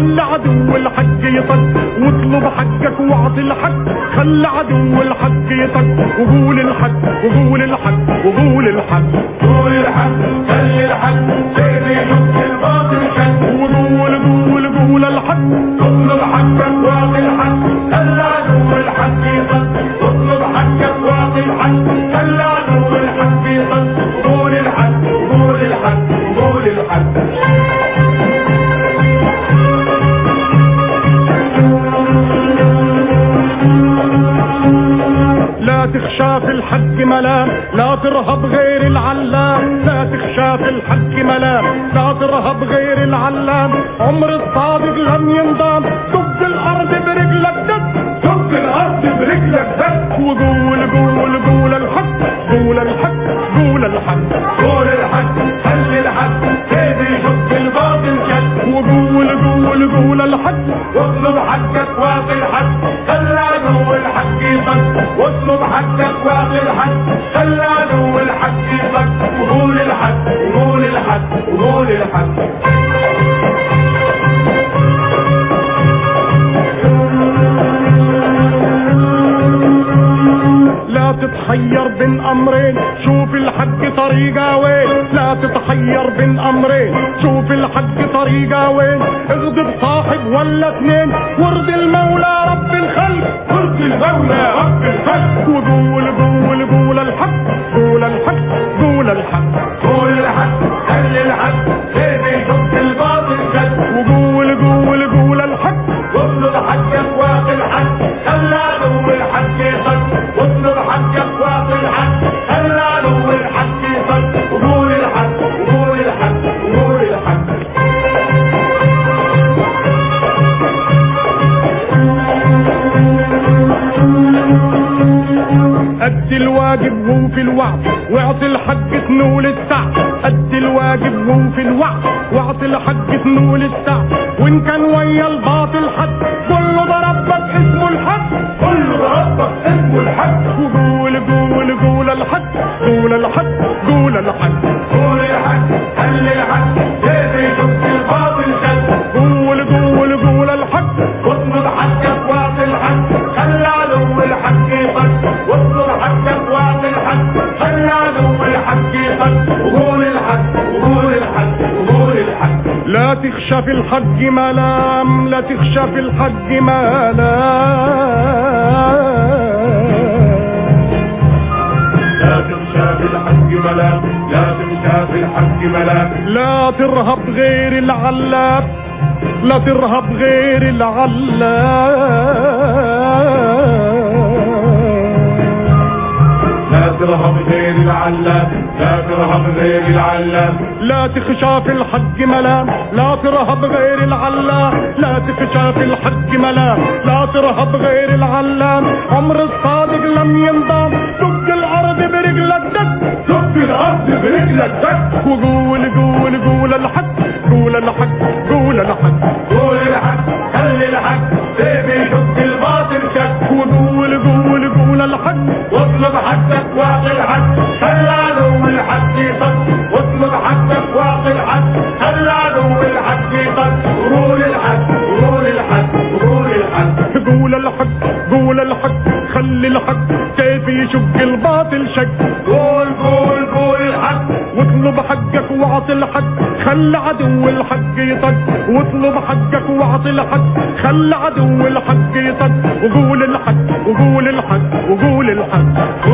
خلي عدو الحق يطق واطلب حقك واعطي الحق خلي عدو الحق يطق وقول الحق وقول الحق وقول الحق قول الحق خلي الحق سيدي شوف الباطل شك وقول قول قول الحق اطلب حقك واعطي الحق خلي عدو الحق يطق اطلب حقك واعطي الحق خلي عدو الحق يطق قول الحق قول الحق قول الحق لا تخشى في الحق ملام لا ترهب غير العلام لا تخشى في الحق ملام لا ترهب غير العلام عمر الصادق لم ينضام دق الارض برجلك دق دق الارض برجلك دق وقول قول قول الحق قول الحق قول الحق قول الحق خلي الحق سيدي شق الباطل شك وقول قول قول الحق واطلب حقك واعطي الحق خلي عدو الحق يطق واطلب حقك واعطي الحق خلي عدو الحق يطق وقول الحق وقول الحق وقول الحق لا تتحير بين امرين شوف الحق طريقه وين لا تتحير بين امرين شوف الحق طريقه وين اغضب صاحب ولا اثنين وارضي المولى رب الخلق وارضي المولى رب الخلق وقول قول قول الحق قول الحق قول الحق قول الحق خلي الحق سيدي شق الباطل شك وقول قول قول الحق واطلب حقك واعطي الحق خلي عدو الحق يطق واطلب حقك واعطي الحق خلي عدو الحق يطق وقول الحق وقول الحق وقول الحق أدي الواجب وفي الوعد واعطي الحق تنول السعد أدي الواجب وفي الوعد واعطي الحق تنول السعد وإن كان ويا الباطل حد قل له ده ربك اسمه الحق قل له ده ربك اسمه الحق وقول قول قول الحق قول الحق قول الحق قول الحق خلي الحق سيدي شق الباطل شك قول قول قول الحق واطلب حقك واعطي الحق خلي عدو الحق يطق واطلب حقك واعطي الحق خلي عدو الحق يطق وقول الحق وقول الحق وقول الحق لا تخشى في الحق ملام لا تخشى في الحق ملام لا تخشى في الحق ملام لا تخشى في الحق ملام لا ترهب غير العلام لا ترهب غير العلام لا ترهب غير العلام لا ترهب غير العلام لا تخشى في الحق ملام لا ترهب غير العلام لا تخشى في الحق ملام لا ترهب غير العلام عمر الصادق لم ينضام دق الارض برجلك دق دق الارض برجلك دق وقول قول قول الحق قول الحق قول الحق قول الحق خلي الحق سيبي شق الباطل شك وقول قول قول الحق واطلب حقك واعطي الحق خلي عدو الحق يطق واطلب حقك واعطي الحق خلي عدو الحق يطق قول الحق قول الحق قول الحق قول الحق قول الحق خلي الحق كيف يشق الباطل شك قول قول قول الحق واطلب حقك واعطي الحق خلي عدو الحق يطق واطلب حقك واعطي الحق خلي عدو الحق يطق وقول الحق وقول الحق وقول الحق